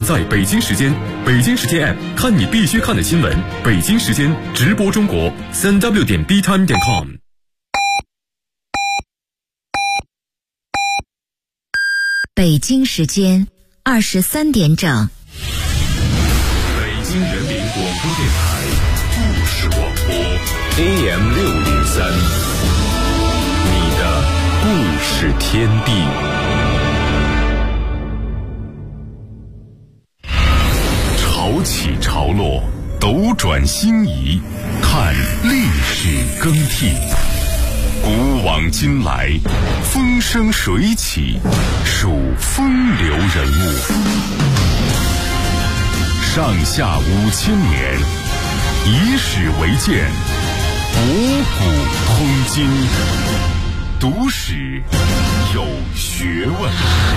在北京时间，北京时间 App 看你必须看的新闻，北京时间直播中国，3w.btime.com。 北京时间23点整。 北京人民广播电台故事广播 AM603，你的故事天地。潮起潮落，斗转星移，看历史更替。古往今来，风生水起，数风流人物。上下5000年，以史为鉴，博古通今，读史有学问。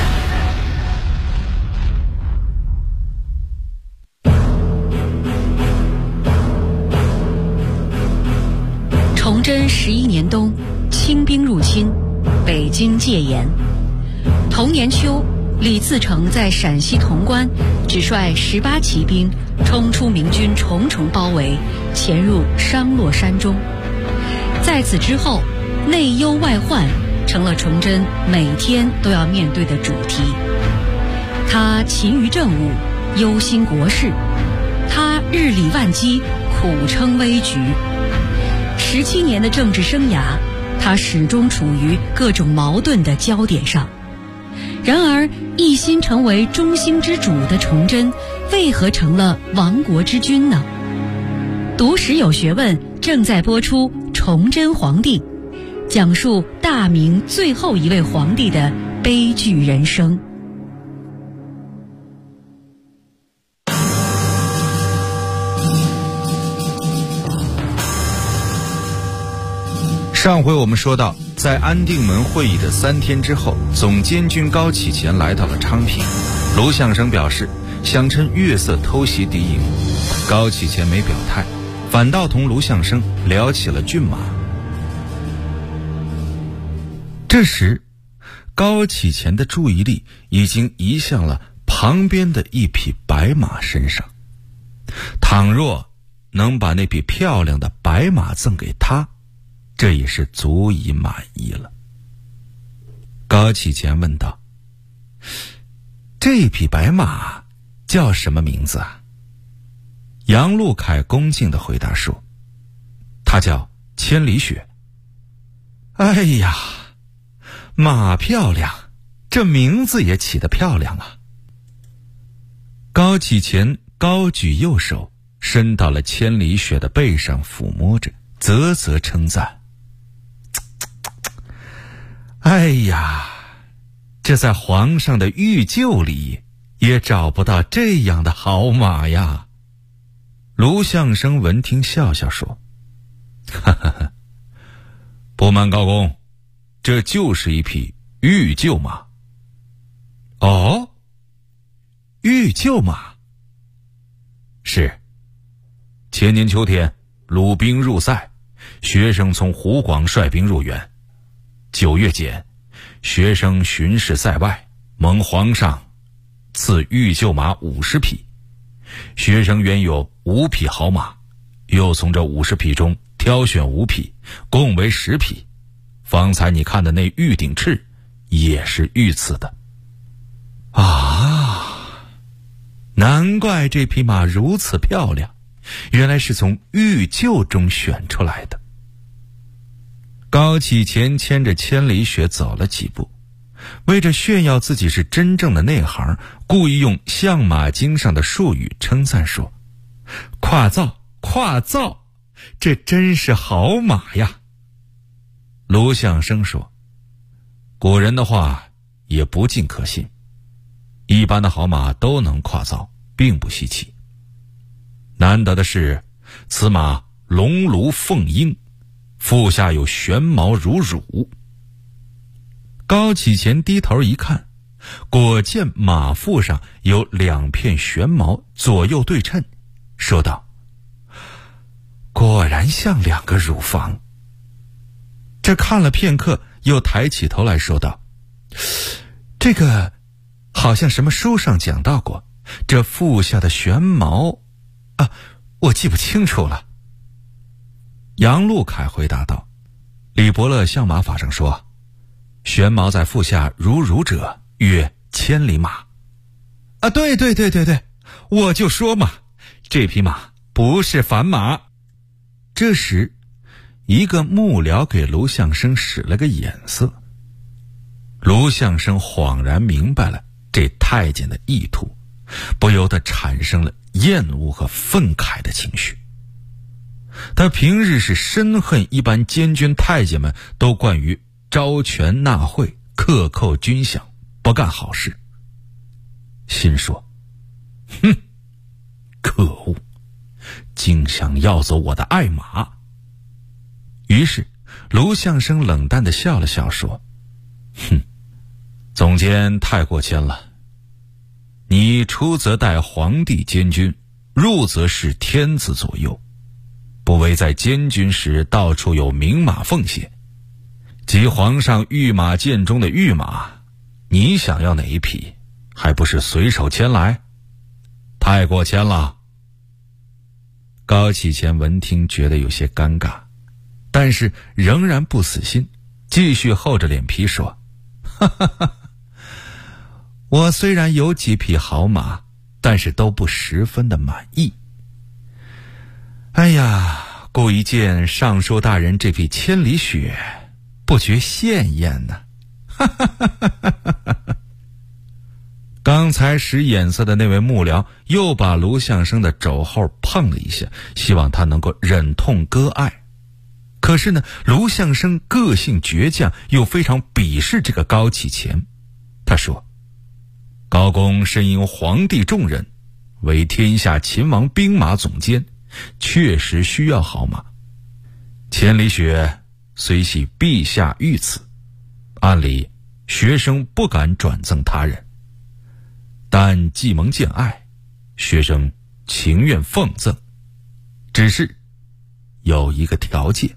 崇祯11年冬，清兵入侵，北京戒严。同年秋，李自成在陕西潼关只率18骑兵冲出明军重重包围，潜入商洛山中。在此之后，内忧外患成了崇祯每天都要面对的主题。他勤于政务，忧心国事；他日理万机，苦撑危局。17年的政治生涯，他始终处于各种矛盾的焦点上。然而，一心成为中兴之主的崇祯，为何成了亡国之君呢？读史有学问正在播出《崇祯皇帝》，讲述大明最后一位皇帝的悲剧人生。 上回我们说到，在安定门会议的3天之后，总监军高启乾来到了昌平。卢象升表示想趁月色偷袭敌营，高启乾没表态，反倒同卢象升聊起了骏马。这时，高启乾的注意力已经移向了旁边的一匹白马身上。倘若能把那匹漂亮的白马赠给他，这也是足以满意了。高启乾问道：“这匹白马叫什么名字啊？”杨陆凯恭敬地回答说：“它叫千里雪。”哎呀，马漂亮，这名字也起得漂亮啊！高启乾高举右手，伸到了千里雪的背上抚摸着，啧啧称赞。哎呀，这在皇上的御厩里也找不到这样的好马呀。卢象升闻听笑笑说：“哈哈哈，不瞒高公，这就是一匹御厩马。”哦，御厩马。是，前年秋天鲁兵入塞，学生从湖广率兵入援。9月间，学生巡视塞外，蒙皇上赐御厩马50匹。学生原有5匹好马，又从这50匹中挑选5匹，共为10匹。方才你看的那玉鼎翅也是御赐的。啊，难怪这匹马如此漂亮，原来是从御厩中选出来的。高启乾牵着千里雪走了几步，为着炫耀自己是真正的内行，故意用相马经上的术语称赞说：“夸造，夸造，这真是好马呀。”卢象升说：“古人的话也不尽可信，一般的好马都能夸造，并不稀奇。难得的是，此马龙鹭凤鹰，腹下有玄毛如乳。”高启乾低头一看，果见马腹上有2片玄毛左右对称，说道：“果然像2个乳房。”这看了片刻，又抬起头来说道：“这个好像什么书上讲到过， 这腹下的玄毛啊，我记不清楚了。杨路凯回答道。李伯乐相马法上说，玄毛在腹下如者，曰千里马。啊，对，我就说嘛，这匹马不是凡马。这时一个幕僚给卢相生使了个眼色，卢相生恍然明白了这太监的意图，不由得产生了厌恶和愤慨的情绪。他平日是深恨一般监军太监们都惯于招权纳贿，克扣军饷，不干好事，心说，可恶，竟想要走我的爱马。于是卢相生冷淡地笑了笑说，总监太过谦了，你出则代皇帝监军，入则是天子左右，不为在监军时到处有名马奉献，即皇上御马监中的御马，你想要哪一匹，还不是随手牵来？太过谦了。高启乾闻听觉得有些尴尬，但是仍然不死心，继续厚着脸皮说，我虽然有几匹好马，但是都不十分的满意。哎呀，故一见尚书大人这匹千里雪，不觉羡艳呢。刚才使眼色的那位幕僚又把卢相生的肘后碰了一下，希望他能够忍痛割爱。可是呢，卢相生个性倔强，又非常鄙视这个高启乾。他说，高公身因皇帝重任，为天下秦王兵马总监，确实需要好马。千里雪虽系陛下御赐，按理学生不敢转赠他人，但既蒙见爱，学生情愿奉赠，只是有一个条件。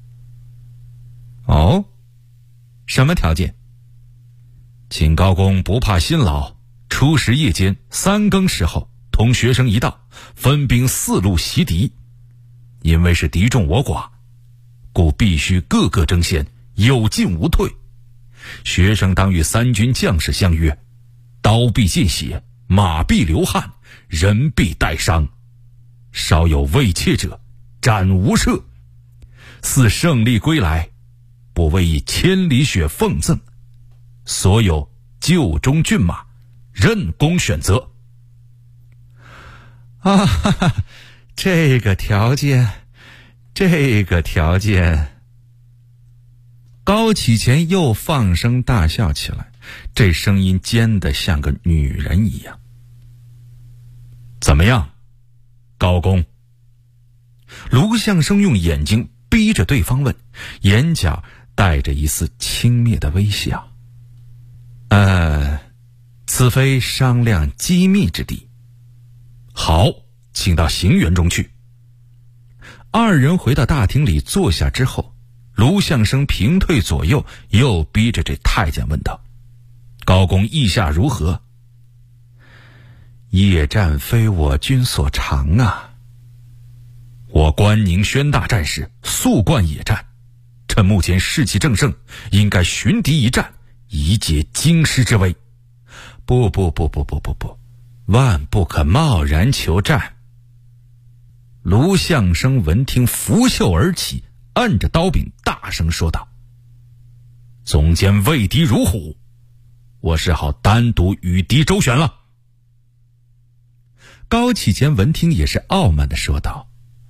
哦，什么条件？请高公不怕辛劳，初时夜间3更时候，同学生一道，分兵4路袭敌。因为是敌众我寡，故必须个个争先，有进无退。学生当与3军将士相约，刀必见血，马必流汗，人必带伤，稍有畏怯者，斩无赦。似胜利归来，不为以千里雪奉赠，所有旧中骏马任公选择。啊哈哈，这个条件。高启乾又放声大笑起来，这声音尖得像个女人一样。怎么样，高公？卢相生用眼睛逼着对方问，眼角带着一丝轻蔑的微笑。此非商量机密之地。好，请到行辕中去。2人回到大厅里坐下之后，卢相生平退左右，又逼着这太监问道，高公意下如何？夜战非我军所长啊。我关宁宣大战时素惯野战，趁目前士气正盛，应该寻敌一战，以解京师之危。不，万不可贸然求战。卢相生闻听，拂袖而起，按着刀柄大声说道，总监畏敌如虎，我是好单独与敌周旋了。高启乾闻听也是傲慢地说道，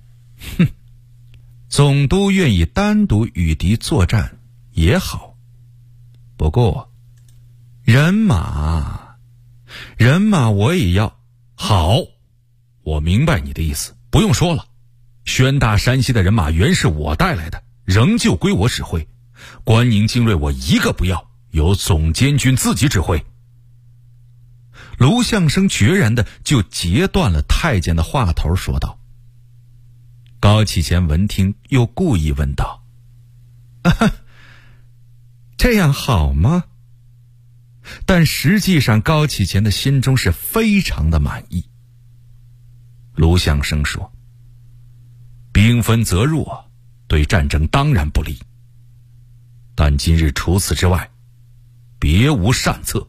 总督愿意单独与敌作战也好，不过人马我也要。好，我明白你的意思，不用说了，宣大山西的人马原是我带来的，仍旧归我指挥，关宁精锐我一个不要，由总监军自己指挥。卢相生决然的就截断了太监的话头，说道。高启乾闻听，又故意问道，这样好吗？ 但实际上高启乾的心中是非常的满意。卢象升说：兵分则弱，对战争当然不利，但今日除此之外别无善策。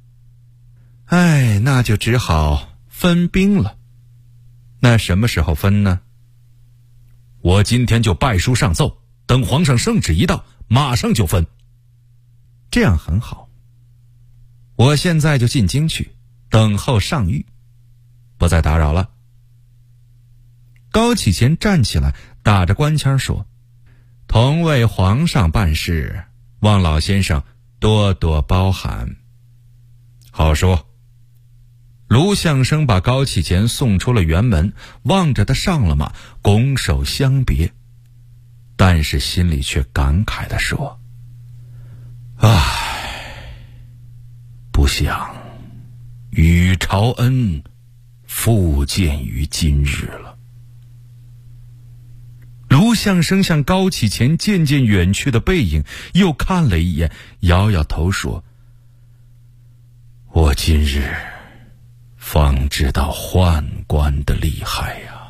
那就只好分兵了。那什么时候分呢？我今天就拜书上奏，等皇上圣旨一到，马上就分。这样很好，我现在就进京去，等候上谕，不再打扰了。高启乾站起来，打着官腔说：同为皇上办事，望老先生多多包涵。好说。卢象升把高启乾送出了辕门，望着他上了马，拱手相别，但是心里却感慨地说：不想与朝恩复见于今日了。卢象升向高启乾渐渐远去的背影又看了一眼，摇摇头说：我今日方知道宦官的厉害呀。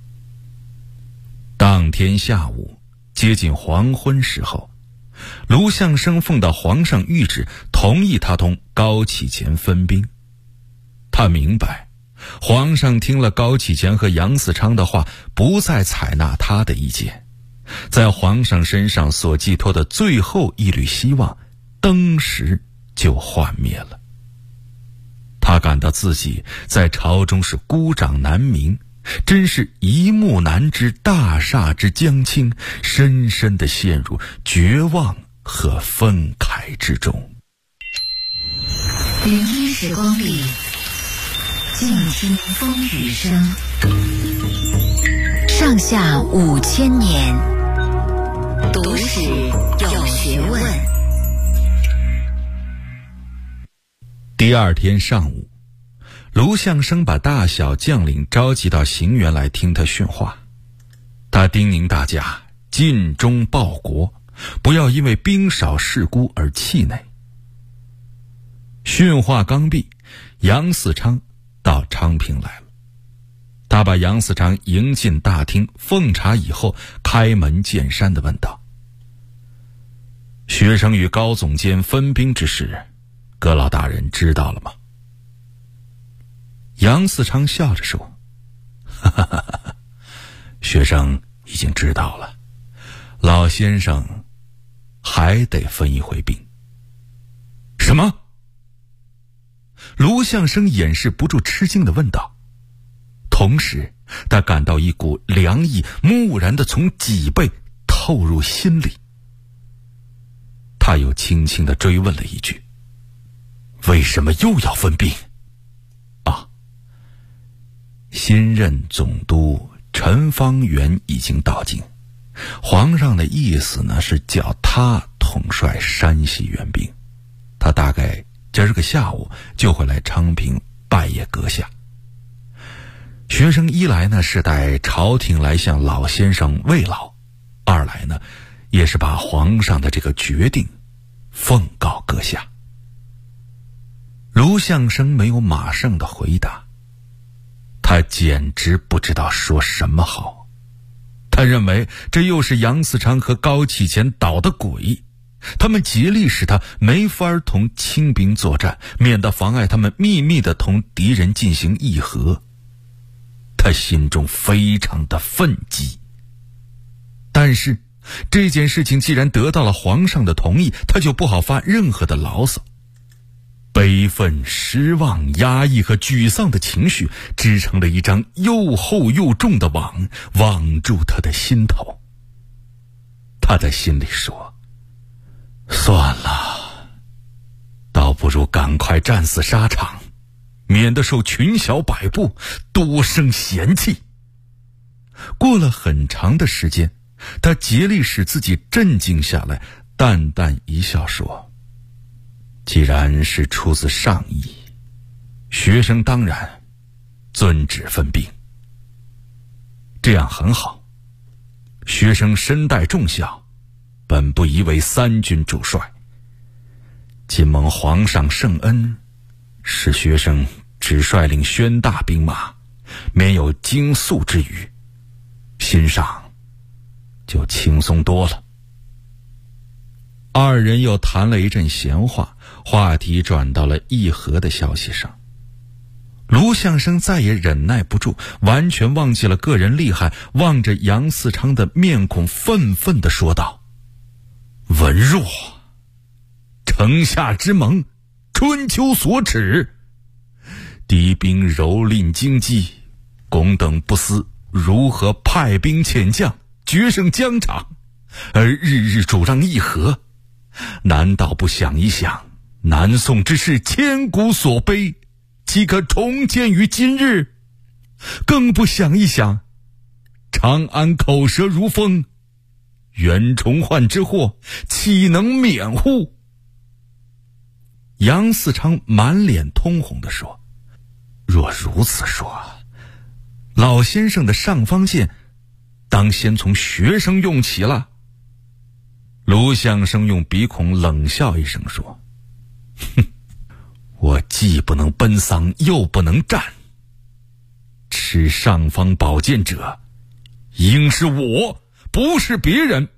当天下午接近黄昏时候，卢象升奉到皇上谕旨，同意他同高启乾分兵。他明白皇上听了高启乾和杨嗣昌的话，不再采纳他的意见，在皇上身上所寄托的最后一缕希望登时就幻灭了。他感到自己在朝中是孤掌难鸣，真是一目难知大厦之将倾，深深地陷入绝望和愤慨之中。 云烟时光里，静听风雨声。上下5000年，读史有学问。 第二天上午，卢象升把大小将领召集到行辕来听他训话。他叮咛大家尽忠报国，不要因为兵少势孤而气馁。训话刚毕，杨嗣昌到昌平来了。他把杨嗣昌迎进大厅，奉茶以后，开门见山地问道：学生与高总监分兵之事，阁老大人知道了吗？杨嗣昌笑着说：学生已经知道了，老先生还得分一回兵。什么？卢象升掩饰不住吃惊地问道，同时他感到一股凉意蓦然地从脊背透入心里。他又轻轻地追问了一句：为什么又要分兵？新任总督陈方圆已经到京，皇上的意思呢是叫他统帅山西援兵，他大概今儿个下午就会来昌平拜谒阁下。学生一来呢是带朝廷来向老先生慰劳，二来呢也是把皇上的这个决定奉告阁下。卢象升没有马上的回答，他简直不知道说什么好。他认为这又是杨嗣昌和高启乾捣的鬼，他们竭力使他没法同清兵作战，免得妨碍他们秘密地同敌人进行议和。他心中非常的愤激，但是这件事情既然得到了皇上的同意，他就不好发任何的牢骚。悲愤、失望、压抑和沮丧的情绪织成了一张又厚又重的网，网住他的心头。他在心里说：算了，倒不如赶快战死沙场，免得受群小摆布，多生嫌弃。过了很长的时间，他竭力使自己镇静下来，淡淡一笑说：既然是出自上意，学生当然遵旨分兵。这样很好，学生身带重效，本不宜为三军主帅。 今蒙皇上圣恩，使学生只率领宣大兵马，免有惊肃之语，心上就轻松多了。二人又谈了一阵闲话，话题转到了议和的消息上。卢相生再也忍耐不住，完全忘记了个人厉害，望着杨嗣昌的面孔愤愤地说道：文若，城下之盟，春秋所耻，敌兵蹂躏京畿，公等不思如何派兵遣将，决胜疆场，而日日主张议和，难道不想一想，南宋之事千古所悲，岂可重见于今日？更不想一想，长安口舌如风，袁崇焕之祸，岂能免乎？杨嗣昌满脸通红地说：若如此说，老先生的尚方剑当先从学生用起了。卢相生用鼻孔冷笑一声说：哼，我既不能奔丧，又不能战，持尚方宝剑者应是我，不是别人。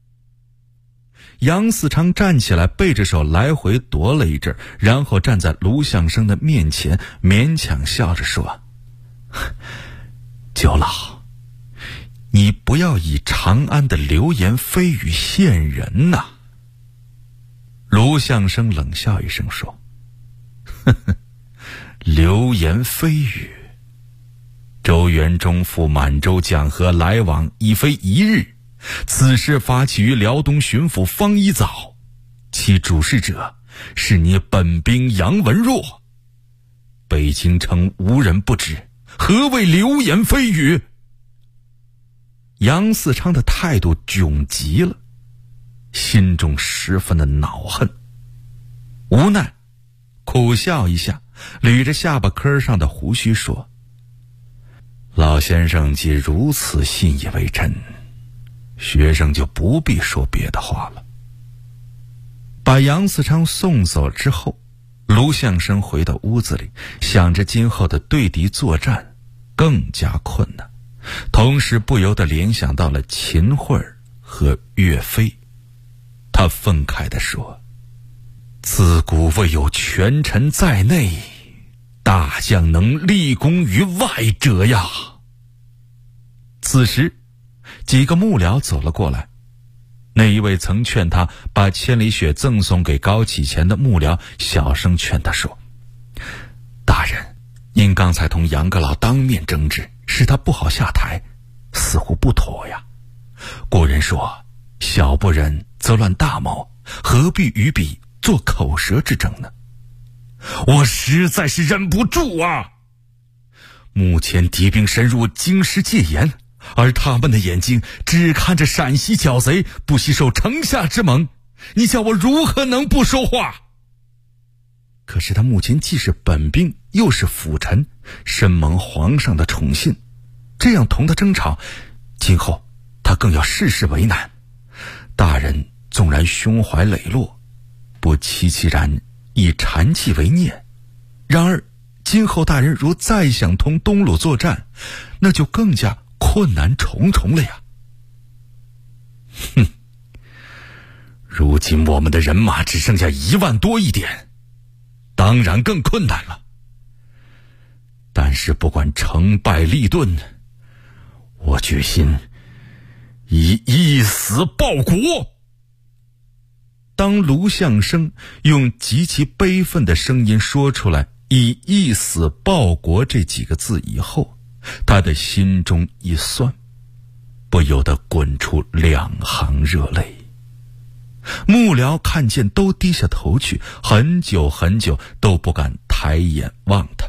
杨嗣昌站起来，背着手来回踱了一阵，然后站在卢相生的面前，勉强笑着说：九老，你不要以长安的流言蜚语陷人呐。卢相生冷笑一声说：呵呵，流言蜚语，周元忠赴满洲讲和来往已非一日，此事发起于辽东巡抚方一藻，其主事者是你本兵杨文若，北京城无人不知，何谓流言蜚语？杨嗣昌的态度窘极了，心中十分的恼恨，无奈苦笑一下，捋着下巴颏上的胡须说：老先生既如此信以为真，学生就不必说别的话了。把杨嗣昌送走之后，卢相生回到屋子里，想着今后的对敌作战更加困难，同时不由得联想到了秦桧和岳飞。他愤慨地说：自古未有权臣在内，大将能立功于外者呀。此时几个幕僚走了过来，那一位曾劝他把千里雪赠送给高启前的幕僚小声劝他说：大人，您刚才同杨阁老当面争执，使他不好下台，似乎不妥呀。古人说，小不忍则乱大谋，何必与彼做口舌之争呢？我实在是忍不住啊！目前敌兵深入京师戒严，而他们的眼睛只看着陕西剿贼，不惜受城下之盟，你叫我如何能不说话？可是他目前既是本兵，又是辅臣，深蒙皇上的宠信，这样同他争吵，今后他更要事事为难。大人纵然胸怀磊落，不期其然以禅气为念，然而今后大人如再想同东鲁作战，那就更加困难重重了呀。哼，如今我们的人马只剩下1万多一点，当然更困难了。但是不管成败利钝，我决心以一死报国。当卢相生用极其悲愤的声音说出来以一死报国这几个字以后，他的心中一酸，不由得滚出2行热泪。幕僚看见都低下头去，很久很久都不敢抬眼望他。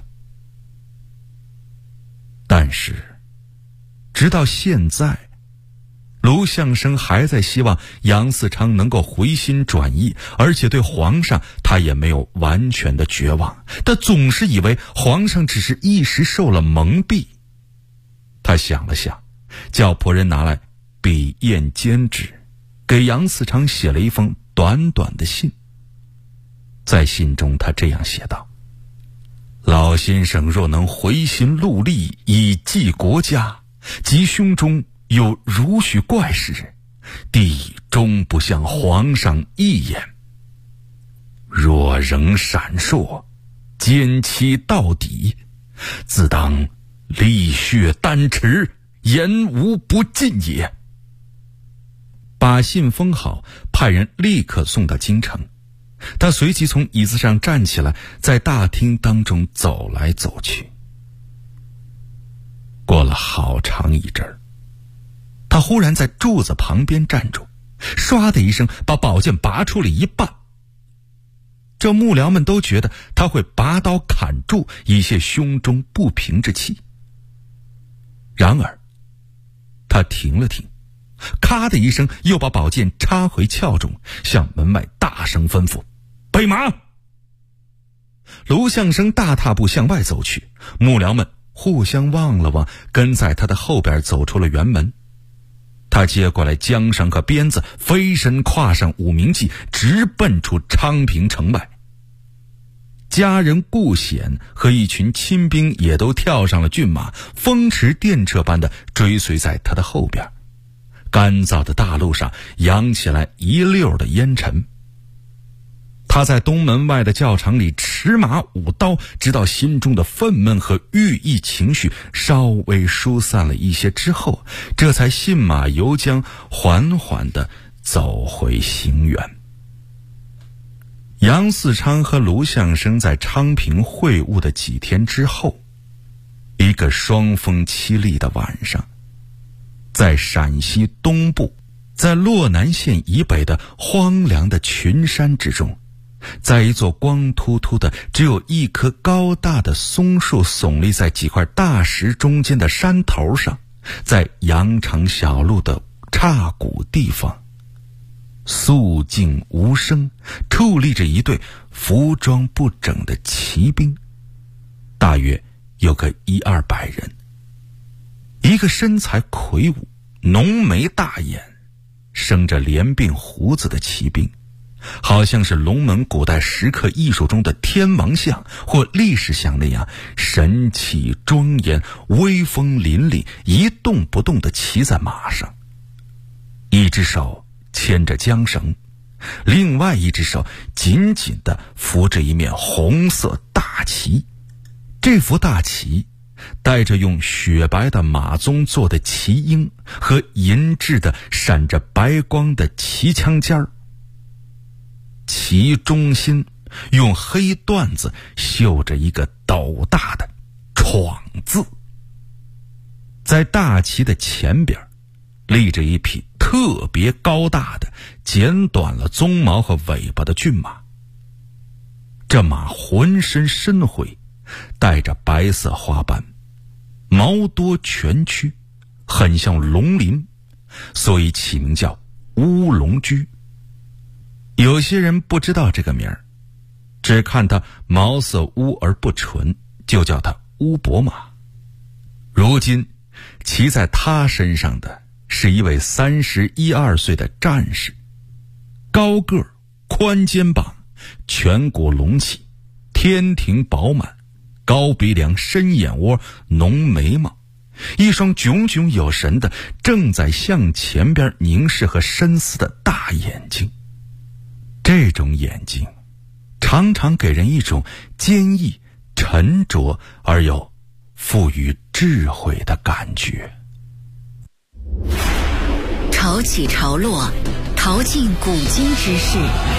但是直到现在，卢相生还在希望杨嗣昌能够回心转意，而且对皇上他也没有完全的绝望，他总是以为皇上只是一时受了蒙蔽。他想了想，叫仆人拿来笔砚笺纸，给杨嗣昌写了一封短短的信。 在信中他这样写道：老先生若能回心戮力以济国家，及胸中有如许怪事，帝终不向皇上一言。若仍闪烁，奸欺到底，自当沥血丹池，言无不尽也。把信封好，派人立刻送到京城。他随即从椅子上站起来，在大厅当中走来走去。过了好长一阵儿，他忽然在柱子旁边站住，唰的一声把宝剑拔出了一半。这幕僚们都觉得他会拔刀砍柱，以泄胸中不平之气。然而他停了停，咔的一声又把宝剑插回鞘中，向门外大声吩咐：备马！卢相生大踏步向外走去，幕僚们互相望了望，跟在他的后边走出了辕门。他接过来缰绳和鞭子，飞身跨上五名骑，直奔出昌平城外。家人顾显和一群亲兵也都跳上了骏马，风驰电掣般的追随在他的后边。干燥的大路上扬起来一溜的烟尘。他在东门外的教场里持马舞刀，直到心中的愤懑和郁抑情绪稍微疏散了一些之后，这才信马由缰，缓缓地走回行辕。杨嗣昌和卢相生在昌平会晤的几天之后，一个霜风凄厉的晚上，在陕西东部，在洛南县以北的荒凉的群山之中，在一座光秃秃的只有一棵高大的松树耸立在几块大石中间的山头上，在羊肠小路的岔谷地方，肃静无声，矗立着一队服装不整的骑兵，大约有个100-200人。一个身材魁梧、浓眉大眼、生着连鬓胡子的骑兵，好像是龙门古代石刻艺术中的天王像或历史像那样神气庄严、威风凛凛，一动不动地骑在马上，一只手牵着缰绳，另外一只手紧紧地扶着一面红色大旗。这幅大旗带着用雪白的马鬃做的旗缨和银质的闪着白光的旗枪尖儿，旗中心用黑缎子绣着一个斗大的闯字。在大旗的前边立着一匹特别高大的剪短了鬃毛和尾巴的骏马。这马浑身深灰，带着白色花斑，毛多蜷曲，很像龙鳞，所以起名叫乌龙驹。有些人不知道这个名儿，只看它毛色乌而不纯，就叫它乌伯马。如今骑在他身上的是一位31-2岁的战士，高个儿、宽肩膀，颧骨隆起，天庭饱满，高鼻梁、深眼窝、浓眉毛，一双炯炯有神的正在向前边凝视和深思的大眼睛。这种眼睛常常给人一种坚毅、沉着而又富于智慧的感觉。 潮起潮落，淘尽古今之事，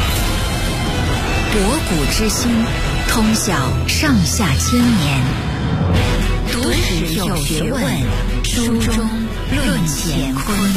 博古知新，通晓上下千年。读史有学问，书中论乾坤。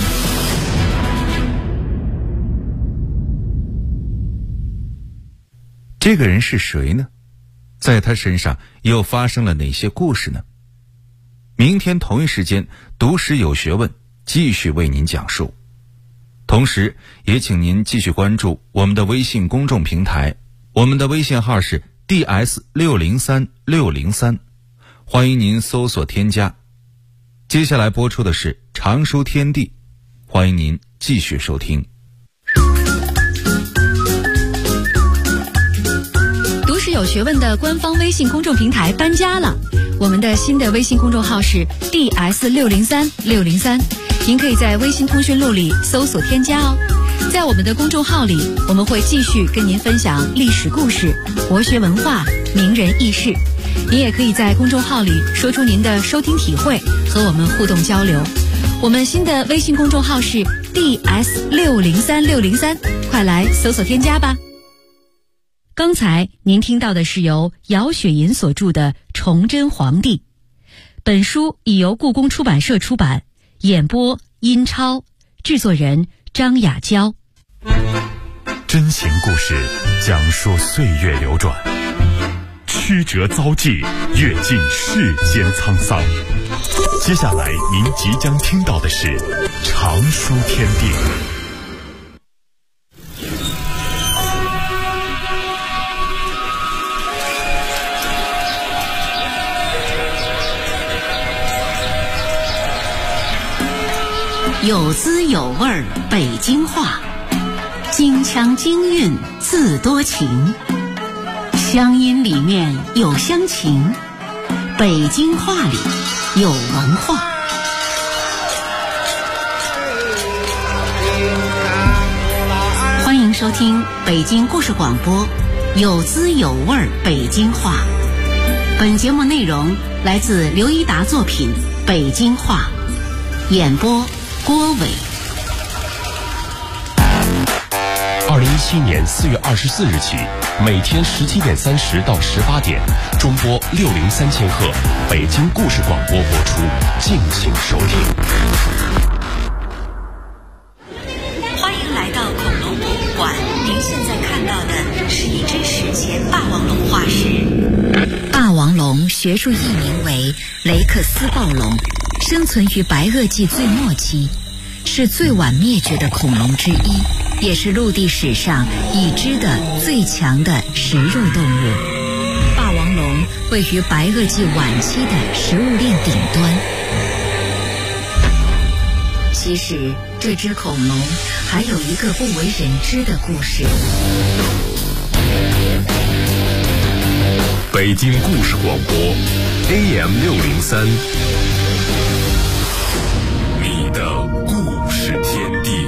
这个人是谁呢？在他身上又发生了哪些故事呢？明天同一时间，读史有学问继续为您讲述。同时也请您继续关注我们的微信公众平台，我们的微信号是 DS603603，欢迎您搜索添加。接下来播出的是常书天地，欢迎您继续收听。 有学问的官方微信公众平台搬家了，我们的新的微信公众号是 DS603603，您可以在微信通讯录里搜索添加哦。在我们的公众号里，我们会继续跟您分享历史故事、国学文化、名人轶事。您也可以在公众号里说出您的收听体会，和我们互动交流。我们新的微信公众号是 DS603603，快来搜索添加吧。刚才您听到的是由姚雪银所著的《崇祯皇帝》，本书已由故宫出版社出版，演播殷超，制作人张雅娇。 真情故事讲述岁月流转，曲折遭际，阅尽世间沧桑。接下来您即将听到的是常书天地。 有滋有味北京话，京腔京韵自多情，乡音里面有乡情，北京话里有文化。欢迎收听北京故事广播，有滋有味北京话。本节目内容来自刘一达作品《北京话》，演播郭伟。 2017年4月24日起，每天17点30到18点，中波603000赫，北京故事广播播出，敬请收听。 欢迎来到恐龙博物馆，您现在看到的是一只史前霸王龙化石。霸王龙学术译名为雷克斯暴龙，生存于白垩纪最末期，是最晚灭绝的恐龙之一，也是陆地史上已知的最强的食肉动物。霸王龙位于白垩纪晚期的食物链顶端。其实这只恐龙还有一个不为人知的故事。 北京故事广播 AM603，你的故事天地。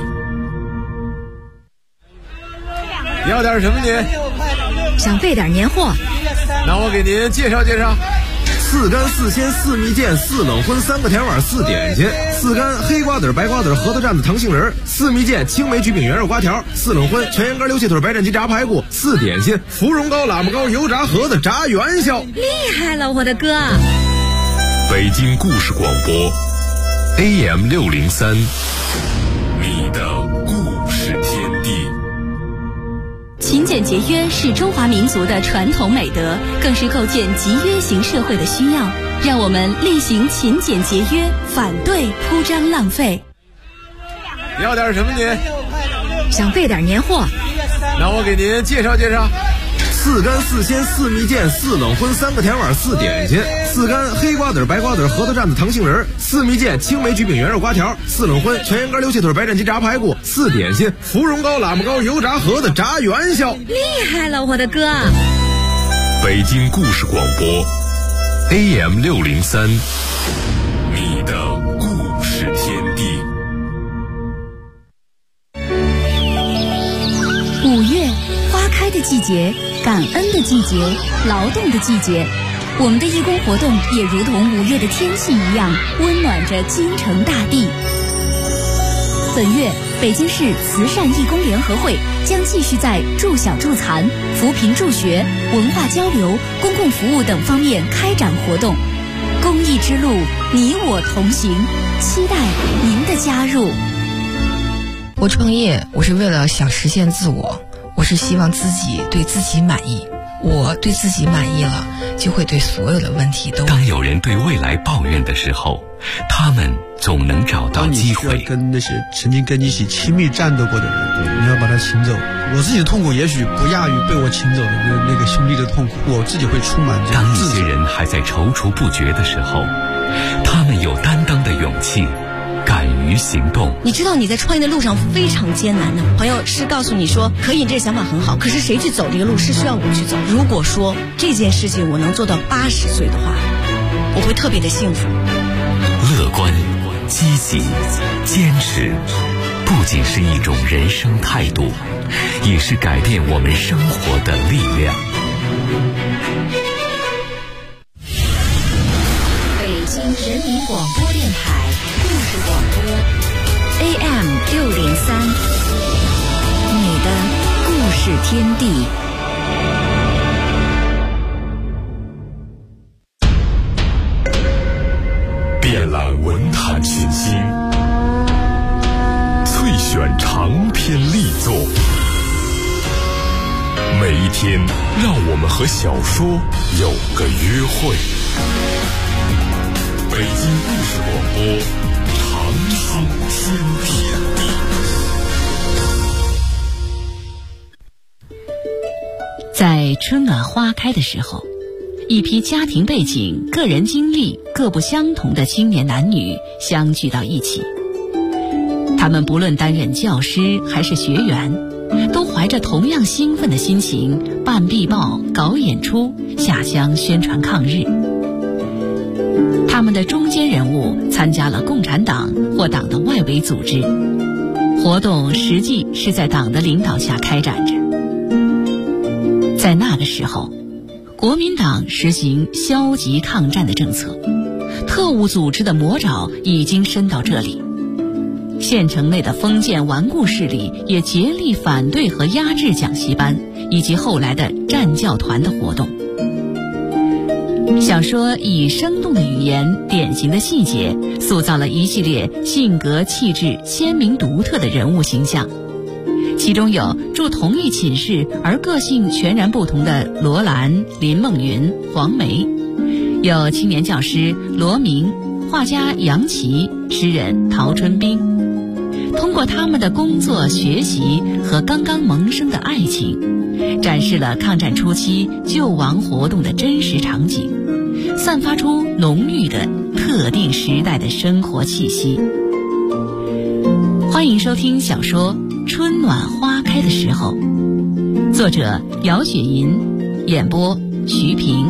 要点什么您？ 想备点年货， 那我给您介绍介绍。4干4鲜4蜜饯4冷荤3个甜碗4点心，4干黑瓜子白瓜子核桃蘸子糖杏仁，4蜜饯青梅橘饼圆肉瓜条，4冷荤全羊肝溜蟹腿白斩鸡炸排骨，4点心芙蓉糕喇嘛糕油炸盒子炸元宵。 厉害了我的哥！ 北京故事广播 AM603，你的故事天地。 勤俭节约是中华民族的传统美德，更是构建集约型社会的需要。让我们厉行勤俭节约，反对铺张浪费。 要点什么您？ 想备点年货， 那我给您介绍介绍。4干4鲜4蜜饯4冷荤3个甜碗4点心，4干黑瓜子白瓜子核桃蘸子糖杏仁，4蜜饯青梅橘饼圆肉瓜条，4冷荤全羊肝溜蟹腿白斩鸡炸排骨，4点心芙蓉糕喇嘛糕油炸盒子炸元宵。 厉害了我的哥！ 北京故事广播 AM603，你的故事天地。 5月，花开的季节，感恩的季节，劳动的季节。我们的义工活动也如同5月的天气一样，温暖着京城大地。本月，北京市慈善义工联合会将继续在助小助残、扶贫助学、文化交流、公共服务等方面开展活动。公益之路，你我同行，期待您的加入。 我创业，我是为了想实现自我，我是希望自己对自己满意。我对自己满意了，就会对所有的问题都。 当有人对未来抱怨的时候，他们总能找到机会。 当你需要跟那些曾经跟你一起亲密战斗过的人，你要把他请走。我自己的痛苦也许不亚于被我请走的那个兄弟的痛苦，我自己会充满这当一些人还在踌躇不决的时候，他们有担当的勇气， 敢于行动。 你知道你在创业的路上非常艰难的，朋友是告诉你说可以，这个想法很好，可是谁去走这个路是需要我去走。如果说这件事情我能做到80岁的话，我会特别的幸福。 乐观、积极、坚持，不仅是一种人生态度，也是改变我们生活的力量。 北京人民广播电台故事广播 AM603，你的故事天地。 遍览文坛群星，萃选长篇力作，每一天让我们和小说有个约会。北京故事广播，长青天地。 在春暖花开的时候，一批家庭背景、个人经历各不相同的青年男女相聚到一起。他们不论担任教师还是学员，都怀着同样兴奋的心情办壁报、搞演出、下乡宣传抗日。他们的中坚人物参加了共产党或党的外围组织，活动实际是在党的领导下开展着。在那个时候，国民党实行消极抗战的政策，特务组织的魔爪已经伸到这里。县城内的封建顽固势力也竭力反对和压制讲习班以及后来的战教团的活动。小说以生动的语言、典型的细节，塑造了一系列性格气质鲜明独特的人物形象。其中有住同一寝室而个性全然不同的罗兰、林梦云、黄梅，有青年教师罗明、画家杨琦、诗人陶春冰。通过他们的工作、学习和刚刚萌生的爱情，展示了抗战初期救亡活动的真实场景，散发出浓郁的特定时代的生活气息。欢迎收听小说《春暖花开的时候》，作者姚雪银，演播徐平。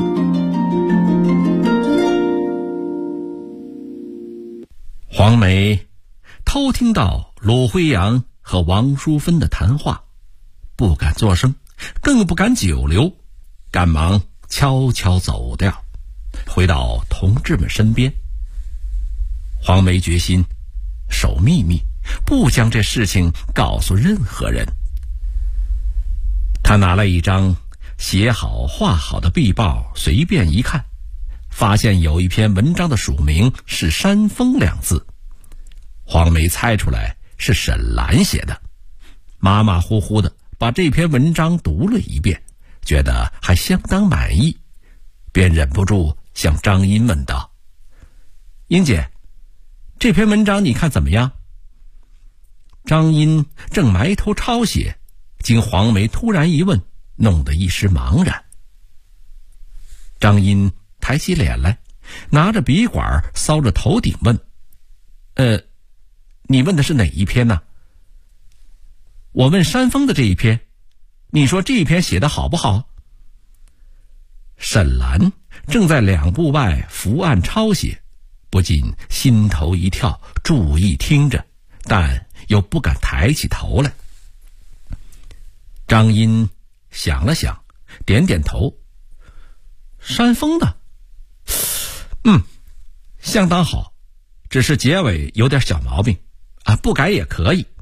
黄梅偷听到鲁辉阳和王淑芬的谈话，不敢作声，更不敢久留，赶忙悄悄走掉，回到同志们身边。黄梅决心守秘密，不将这事情告诉任何人。他拿了一张写好画好的壁报，随便一看，发现有一篇文章的署名是山峰2字。黄梅猜出来是沈兰写的，马马虎虎的把这篇文章读了一遍，觉得还相当满意，便忍不住向张英问道：英姐，这篇文章你看怎么样？张英正埋头抄写，经黄梅突然一问，弄得一时茫然。张英抬起脸来，拿着笔管搔着头顶问：你问的是哪一篇呢？我问山峰的这一篇，你说这一篇写得好不好？沈兰正在2步外伏案抄写，不禁心头一跳，注意听着，但又不敢抬起头来。张英想了想，点点头：山峰的，相当好，只是结尾有点小毛病啊，不改也可以。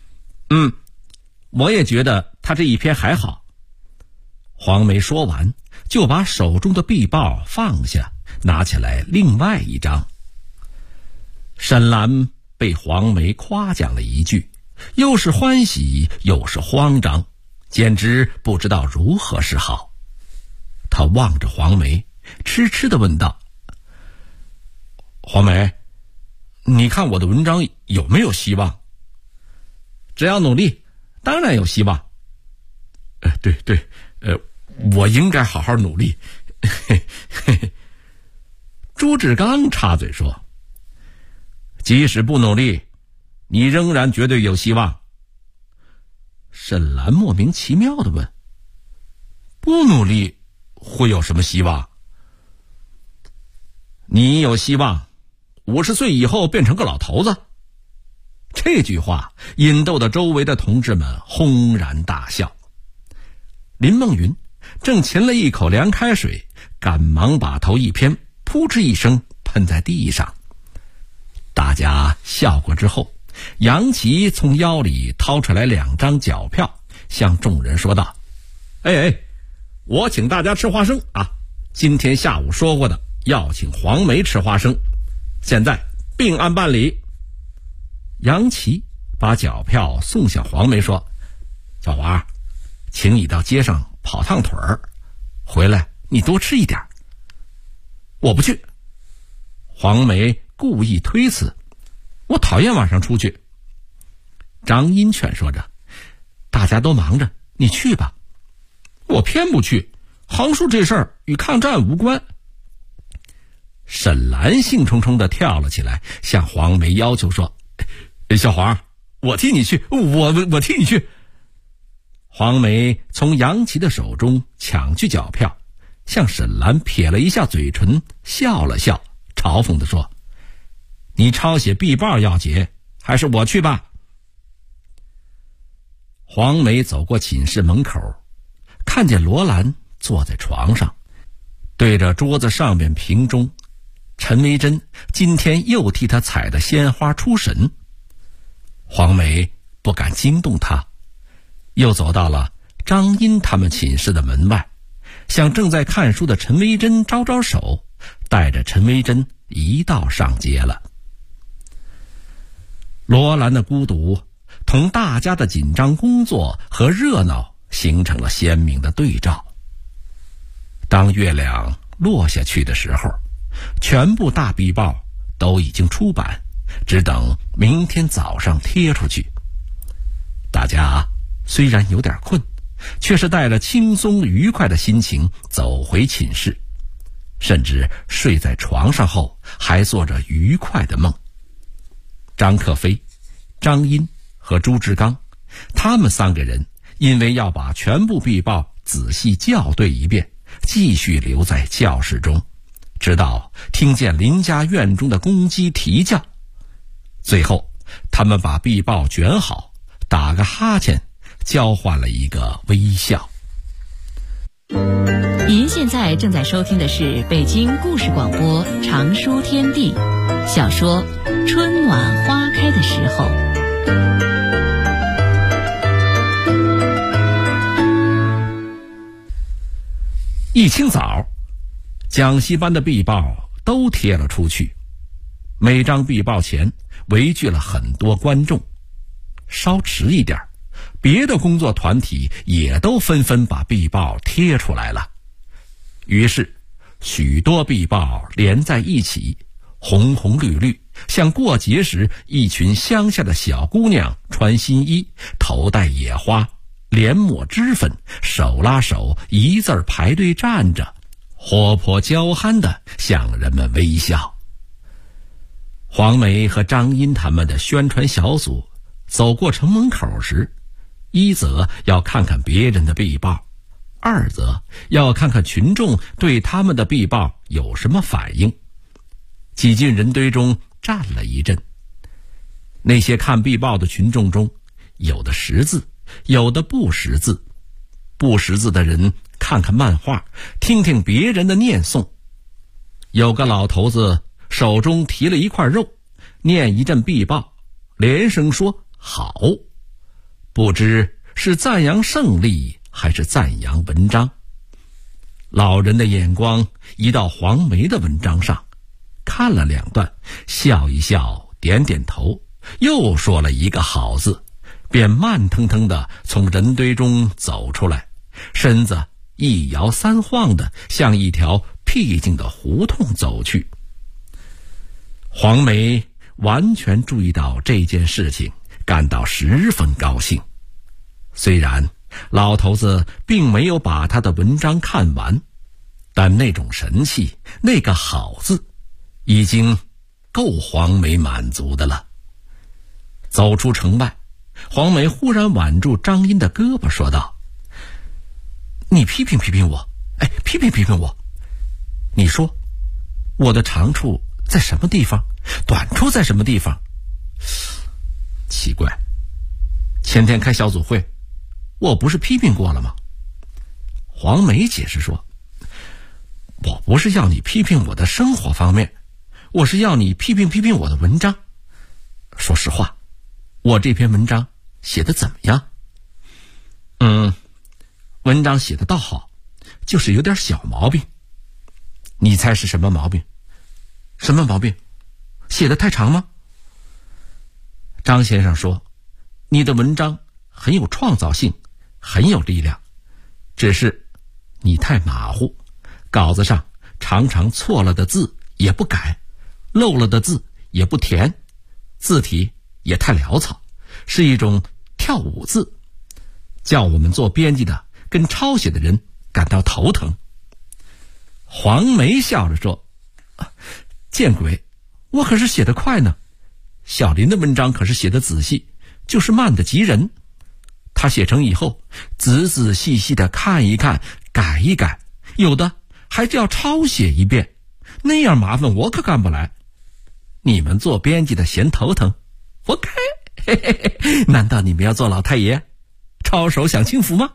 我也觉得他这一篇还好。黄梅说完，就把手中的壁报放下，拿起来另外一张。沈兰被黄梅夸奖了一句，又是欢喜又是慌张，简直不知道如何是好。他望着黄梅，痴痴地问道：黄梅，你看我的文章有没有希望？只要努力，当然有希望。对，我应该好好努力。朱志刚插嘴说： 即使不努力，你仍然绝对有希望。沈兰莫名其妙地问：不努力会有什么希望？你有希望50岁以后变成个老头子。这句话引逗得周围的同志们轰然大笑。林梦云正噙了一口凉开水，赶忙把头一偏，扑哧一声喷在地上。大家笑过之后，杨琪从腰里掏出来2张脚票，向众人说道：我请大家吃花生啊！今天下午说过的要请黄梅吃花生，现在并案办理。杨琪把脚票送向黄梅说：小华，请你到街上跑趟腿儿，回来你多吃一点。我不去。黄梅故意推辞：我讨厌晚上出去。张英劝说着：大家都忙着，你去吧。我偏不去，横竖这事儿与抗战无关。沈兰兴冲冲地跳了起来，向黄梅要求说：小黄，我替你去，我替你去。黄梅从杨琪的手中抢去脚票，向沈兰撇了一下嘴唇，笑了笑，嘲讽地说：你抄写壁报要结，还是我去吧。黄梅走过寝室门口，看见罗兰坐在床上，对着桌子上面瓶中陈维珍今天又替他采的鲜花出神。黄梅不敢惊动他，又走到了张英他们寝室的门外，向正在看书的陈维珍招招手，带着陈维珍一道上街了。罗兰的孤独同大家的紧张工作和热闹形成了鲜明的对照。当月亮落下去的时候，全部大壁报都已经出版，只等明天早上贴出去。大家虽然有点困，却是带着轻松愉快的心情走回寝室，甚至睡在床上后还做着愉快的梦。张克飞、张英和朱志刚，他们3个人因为要把全部壁报仔细校对一遍，继续留在教室中，直到听见邻家院中的公鸡啼叫。最后他们把壁报卷好，打个哈欠，交换了一个微笑。 您现在正在收听的是北京故事广播长书天地小说《春暖花开的时候》。 一清早，讲习班的壁报都贴了出去，每张壁报前围聚了很多观众。稍迟一点，别的工作团体也都纷纷把壁报贴出来了。于是许多壁报连在一起，红红绿绿，像过节时一群乡下的小姑娘穿新衣，头戴野花，脸抹脂粉，手拉手一字排队站着，活泼娇憨地向人们微笑。黄梅和张英他们的宣传小组走过城门口时，一则要看看别人的壁报，二则要看看群众对他们的壁报有什么反应。挤进人堆中站了一阵，那些看壁报的群众中，有的识字，有的不识字。不识字的人看看漫画，听听别人的念诵。有个老头子手中提了一块肉，念一阵壁报，连声说好，不知是赞扬胜利还是赞扬文章。老人的眼光移到黄梅的文章上，看了2段，笑一笑，点点头，又说了一个好字，便慢腾腾地从人堆中走出来，身子一摇3晃地向一条僻静的胡同走去。黄梅完全注意到这件事情，感到十分高兴。虽然老头子并没有把他的文章看完，但那种神气，那个好字，已经够黄梅满足的了。走出城外，黄梅忽然挽住张英的胳膊说道：你批评批评我，批评批评我，你说我的长处在什么地方，短处在什么地方？奇怪，前天开小组会，我不是批评过了吗？黄梅解释说，我不是要你批评我的生活方面，我是要你批评批评我的文章。说实话，我这篇文章写得怎么样？文章写得倒好，就是有点小毛病。你猜是什么毛病？什么毛病？写得太长吗？张先生说，你的文章很有创造性，很有力量，只是你太马虎，稿子上常常错了的字也不改，漏了的字也不填，字体也太潦草，是一种跳舞字，叫我们做编辑的跟抄写的人感到头疼。黄梅笑着说，见鬼，我可是写得快呢，小林的文章可是写得仔细，就是慢得急人。他写成以后，仔仔细细的看一看，改一改，有的还是要抄写一遍，那样麻烦我可干不来。你们做编辑的嫌头疼，活该。难道你们要做老太爷，抄手享清福吗？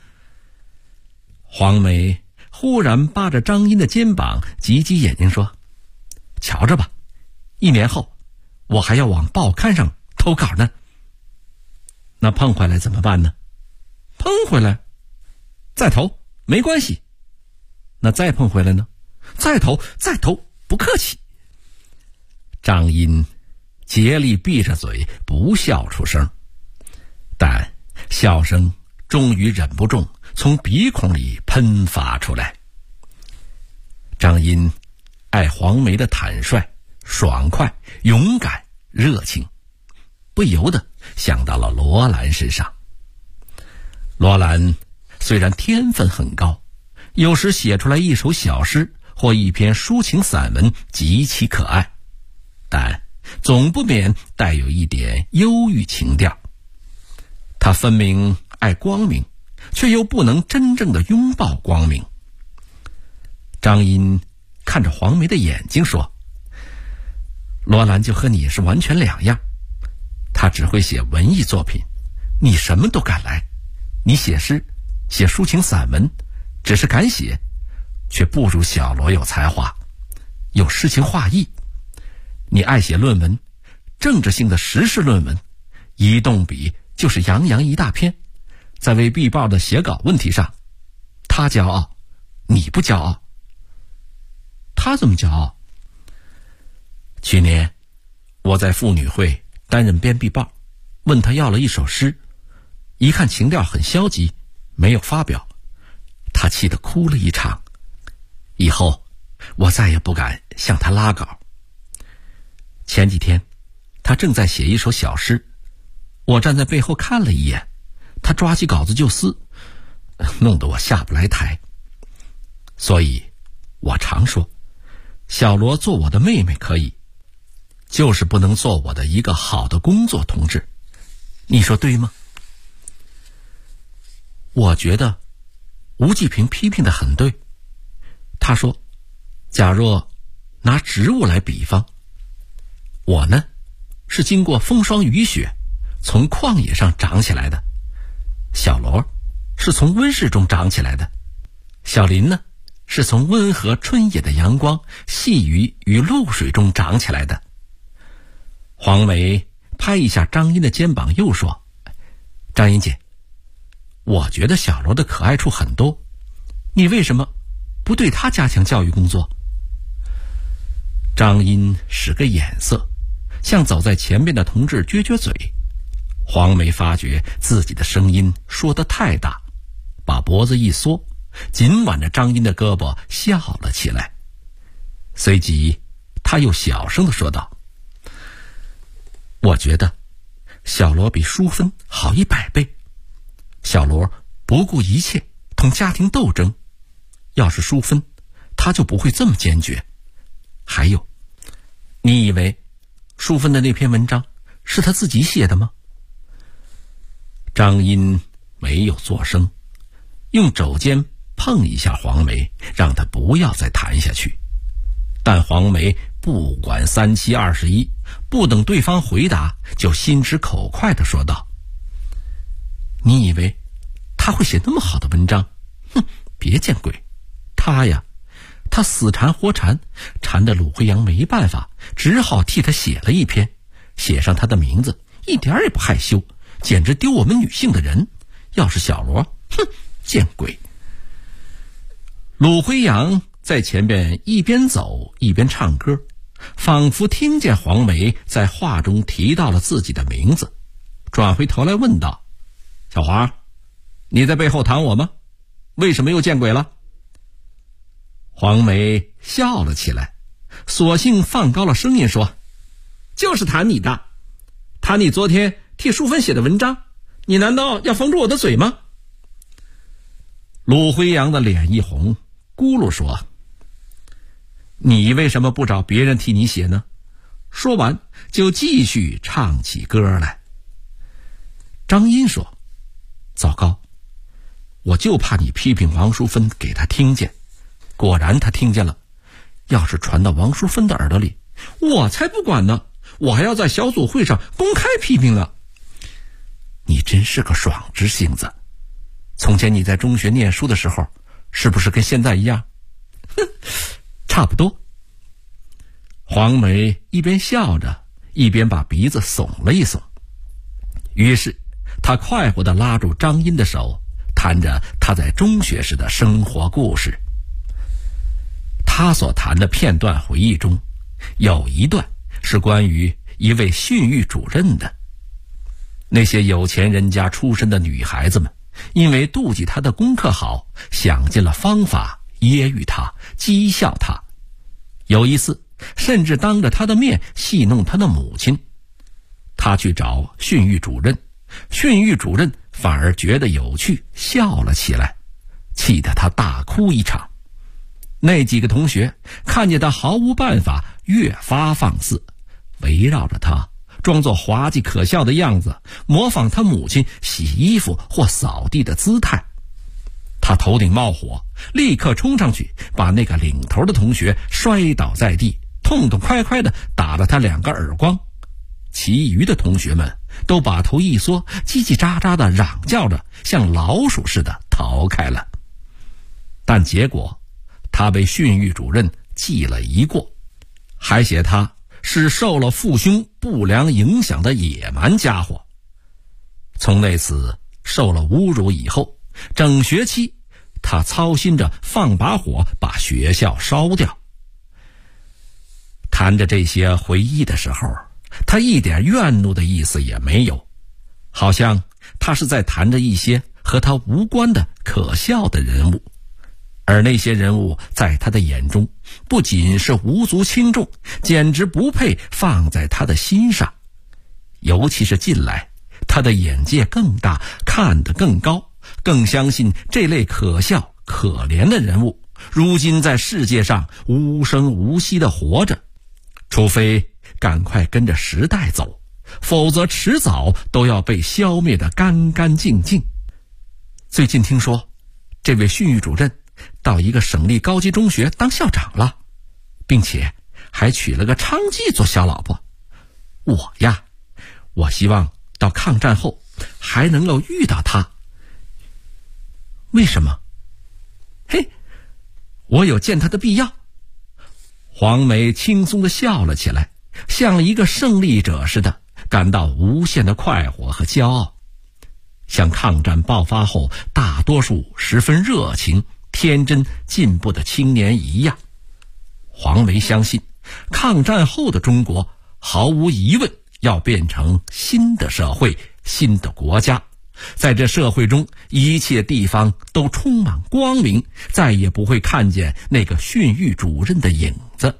黄梅忽然扒着张英的肩膀，挤挤眼睛说，瞧着吧，1年后我还要往报刊上投稿呢。那碰回来怎么办呢？碰回来再投没关系。那再碰回来呢？再投不客气。张英竭力闭着嘴不笑出声，但笑声终于忍不住从鼻孔里喷发出来。张英爱黄梅的坦率、爽快、勇敢、热情，不由得想到了罗兰身上。罗兰虽然天分很高，有时写出来一首小诗或一篇抒情散文极其可爱，但总不免带有一点忧郁情调。他分明爱光明，却又不能真正的拥抱光明。张英看着黄梅的眼睛说，罗兰就和你是完全两样，他只会写文艺作品，你什么都敢来。你写诗，写抒情散文，只是敢写，却不如小罗有才华，有诗情画意。你爱写论文，政治性的时事论文，一动笔就是洋洋一大篇，在为必报的写稿问题上，他骄傲，你不骄傲。他怎么骄傲？去年我在妇女会担任编必报，问他要了一首诗，一看情调很消极，没有发表，他气得哭了一场。以后我再也不敢向他拉稿。前几天他正在写一首小诗，我站在背后看了一眼，他抓起稿子就撕，弄得我下不来台。所以我常说，小罗做我的妹妹可以，就是不能做我的一个好的工作同志。你说对吗？我觉得吴继平批评得很对。他说，假若拿植物来比方，我呢是经过风霜雨雪从旷野上长起来的，小罗是从温室中长起来的，小林呢是从温和春野的阳光、细雨与露水中长起来的。黄梅拍一下张英的肩膀，又说，张英姐，我觉得小罗的可爱处很多，你为什么不对他加强教育工作？张英使个眼色，向走在前面的同志撅撅嘴。黄梅发觉自己的声音说得太大，把脖子一缩，紧挽着张英的胳膊笑了起来。随即他又小声地说道，我觉得小罗比淑芬好100倍。小罗不顾一切同家庭斗争，要是淑芬，他就不会这么坚决。还有， 你以为淑芬的那篇文章是他自己写的吗？张茵没有作声，用肘尖碰一下黄梅，让他不要再谈下去。但黄梅不管3721，不等对方回答，就心直口快地说道：你以为他会写那么好的文章？哼，别见鬼！他死缠活缠，缠得鲁辉阳没办法，只好替他写了一篇，写上他的名字，一点也不害羞，简直丢我们女性的人。要是小罗，哼，见鬼！鲁辉阳在前边一边走一边唱歌，仿佛听见黄梅在话中提到了自己的名字，转回头来问道：小华，你在背后谈我吗？为什么又见鬼了？黄梅笑了起来，索性放高了声音说：就是谈你的，谈你昨天替淑芬写的文章，你难道要封住我的嘴吗？鲁辉阳的脸一红，咕噜说：你为什么不找别人替你写呢？说完就继续唱起歌来。张茵说：糟糕，我就怕你批评王淑芬给他听见。果然他听见了，要是传到王淑芬的耳朵里，我才不管呢，我还要在小组会上公开批评了。你真是个爽直性子，从前你在中学念书的时候，是不是跟现在一样？哼，差不多。黄梅一边笑着，一边把鼻子耸了一耸。于是他快活地拉住张茵的手，谈着他在中学时的生活故事。他所谈的片段回忆中，有一段是关于一位训育主任的。那些有钱人家出身的女孩子们，因为妒忌他的功课好，想尽了方法揶揄他，讥笑他。有一次甚至当着他的面戏弄他的母亲。他去找训育主任，训育主任反而觉得有趣，笑了起来，气得他大哭一场。那几个同学看见他毫无办法，越发放肆，围绕着他装作滑稽可笑的样子，模仿他母亲洗衣服或扫地的姿态。他头顶冒火，立刻冲上去把那个领头的同学摔倒在地，痛痛快快地打了他2个耳光。其余的同学们都把头一缩，叽叽喳喳地嚷叫着，像老鼠似的逃开了。但结果他被训育主任记了一过，还写他是受了父兄不良影响的野蛮家伙。从那次受了侮辱以后，整学期他操心着放把火把学校烧掉。谈着这些回忆的时候，他一点怨怒的意思也没有，好像他是在谈着一些和他无关的可笑的人物。而那些人物在他的眼中不仅是无足轻重，简直不配放在他的心上。尤其是近来，他的眼界更大，看得更高，更相信这类可笑可怜的人物如今在世界上无声无息地活着，除非赶快跟着时代走，否则迟早都要被消灭得干干净净。最近听说这位训育主任到一个省立高级中学当校长了，并且还娶了个娼妓做小老婆。我希望到抗战后还能够遇到他。为什么？嘿，我有见他的必要。黄梅轻松地笑了起来，像一个胜利者似的，感到无限的快活和骄傲，像抗战爆发后大多数十分热情天真进步的青年一样。黄梅相信抗战后的中国毫无疑问要变成新的社会，新的国家，在这社会中一切地方都充满光明，再也不会看见那个训育主任的影子。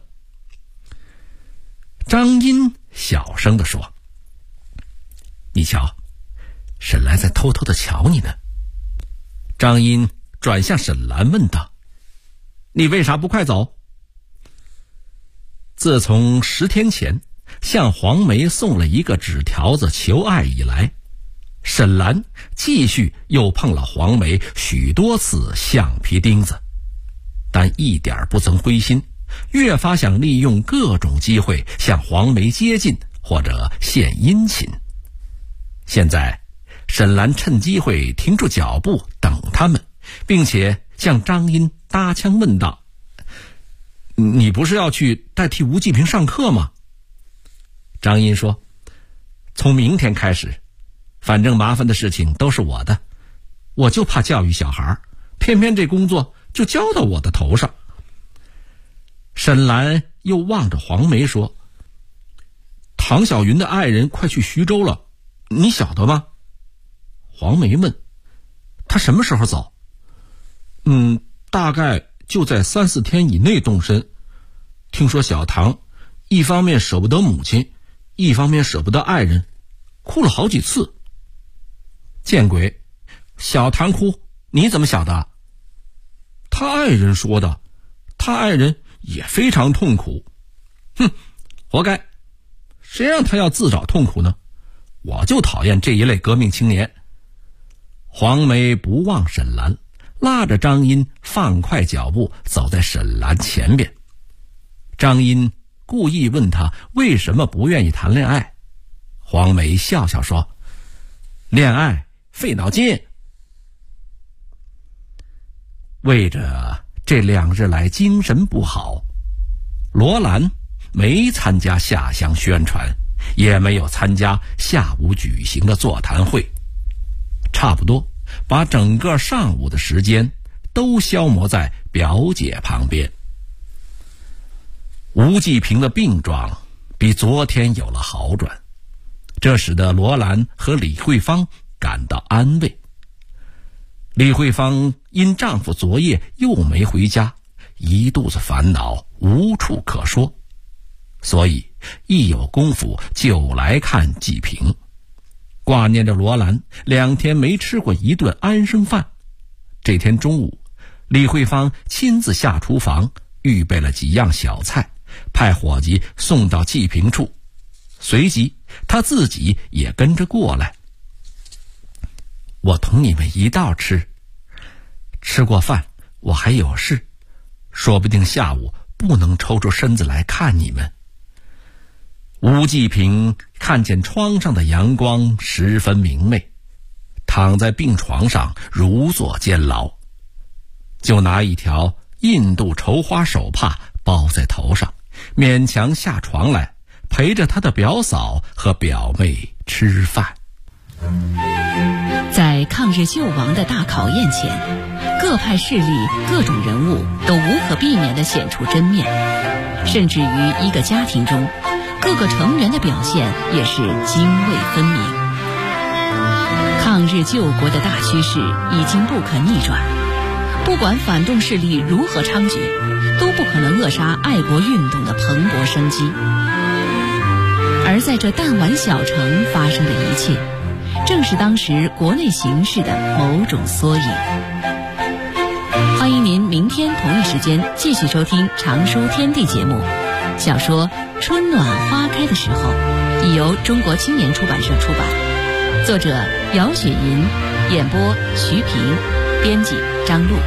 张茵小声地说：你瞧，沈兰在偷偷地瞧你呢。张茵转向沈兰问道：你为啥不快走？ 自从10天前向黄梅送了一个纸条子求爱以来，沈兰继续又碰了黄梅许多次橡皮钉子，但一点不曾灰心，越发想利用各种机会向黄梅接近或者献殷勤。现在沈兰趁机会停住脚步等他们，并且向张茵搭腔问道：你不是要去代替吴继平上课吗？张茵说：从明天开始，反正麻烦的事情都是我的，我就怕教育小孩，偏偏这工作就交到我的头上。沈兰又望着黄梅说：唐小云的爱人快去徐州了，你晓得吗？黄梅问：他什么时候走？大概就在3、4天以内动身。听说小唐一方面舍不得母亲，一方面舍不得爱人，哭了好几次。见鬼，小唐哭你怎么晓得？他爱人说的，他爱人也非常痛苦。哼，活该，谁让他要自找痛苦呢？我就讨厌这一类革命青年。黄梅不忘沈兰，拉着张茵放快脚步走在沈兰前边。张茵故意问他为什么不愿意谈恋爱，黄梅笑笑说：恋爱费脑筋。为着这2日来精神不好，罗兰没参加下乡宣传，也没有参加下午举行的座谈会，差不多把整个上午的时间都消磨在表姐旁边。吴继平的病状比昨天有了好转，这使得罗兰和李慧芳感到安慰。李慧芳因丈夫昨夜又没回家，一肚子烦恼无处可说，所以一有功夫就来看继平。挂念着罗兰2天没吃过一顿安生饭，这天中午，李慧芳亲自下厨房预备了几样小菜，派伙计送到继平处，随即她自己也跟着过来。我同你们一道吃，吃过饭我还有事，说不定下午不能抽出身子来看你们。吴继平看见窗上的阳光十分明媚，躺在病床上如坐监牢，就拿一条印度绸花手帕包在头上，勉强下床来陪着他的表嫂和表妹吃饭。 在抗日救亡的大考验前，各派势力、各种人物都无可避免地显出真面，甚至于一个家庭中，各个成员的表现也是泾渭分明。抗日救国的大趋势已经不可逆转，不管反动势力如何猖獗，都不可能扼杀爱国运动的蓬勃生机。而在这弹丸小城发生的一切，正是当时国内形势的某种缩影。欢迎您明天同一时间继续收听《常书天地》节目。小说《春暖花开的时候》已由中国青年出版社出版，作者姚雪银，演播徐平，编辑张璐。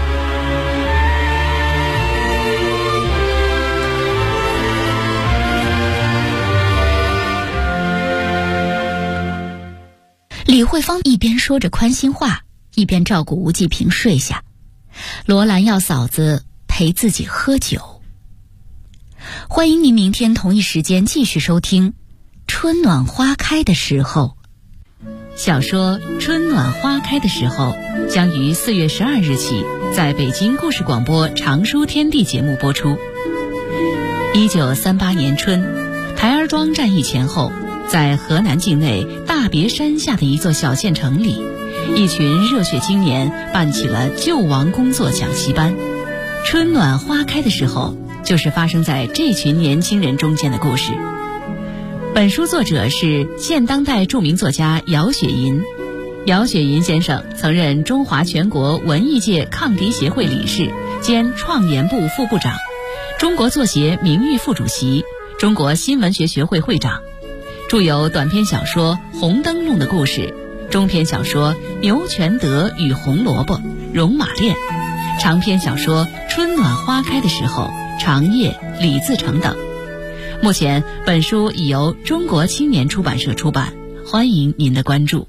李慧芳一边说着宽心话，一边照顾吴继平睡下。罗兰要嫂子陪自己喝酒。欢迎您明天同一时间继续收听《春暖花开的时候》。 小说《春暖花开的时候》将于4月12日起在北京故事广播《常书天地》节目播出。1938年春，台儿庄战役前后，在河南境内大别山下的一座小县城里，一群热血青年办起了救亡工作讲习班。春暖花开的时候，就是发生在这群年轻人中间的故事。本书作者是现当代著名作家姚雪银。姚雪银先生曾任中华全国文艺界抗敌协会理事兼创研部副部长，中国作协名誉副主席， 中国新闻学学会会长，著有短篇小说《红灯笼的故事》、中篇小说《牛全德与红萝卜》、《戎马恋》，长篇小说《春暖花开的时候》、《长夜》、《李自成》等。目前本书已由中国青年出版社出版，欢迎您的关注。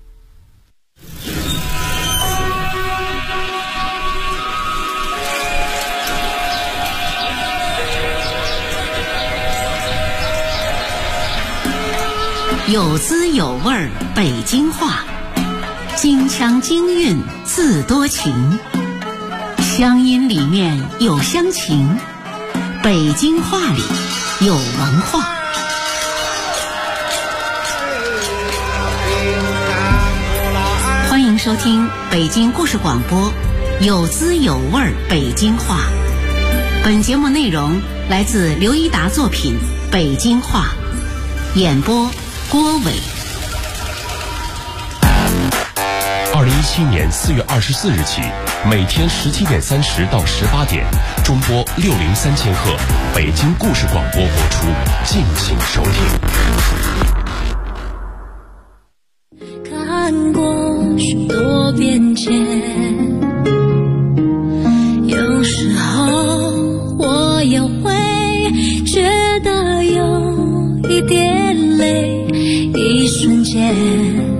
有滋有味儿北京话，京腔京韵字多情，乡音里面有乡情，北京话里有文化。欢迎收听北京故事广播，有滋有味儿北京话。本节目内容来自刘一达作品《北京话》，演播郭伟。 2017年4月24日起，每天17点30到18点，中波603千赫，北京故事广播播出，敬请收听。 看过许多变迁，有时候我也会觉得有一点累，一瞬间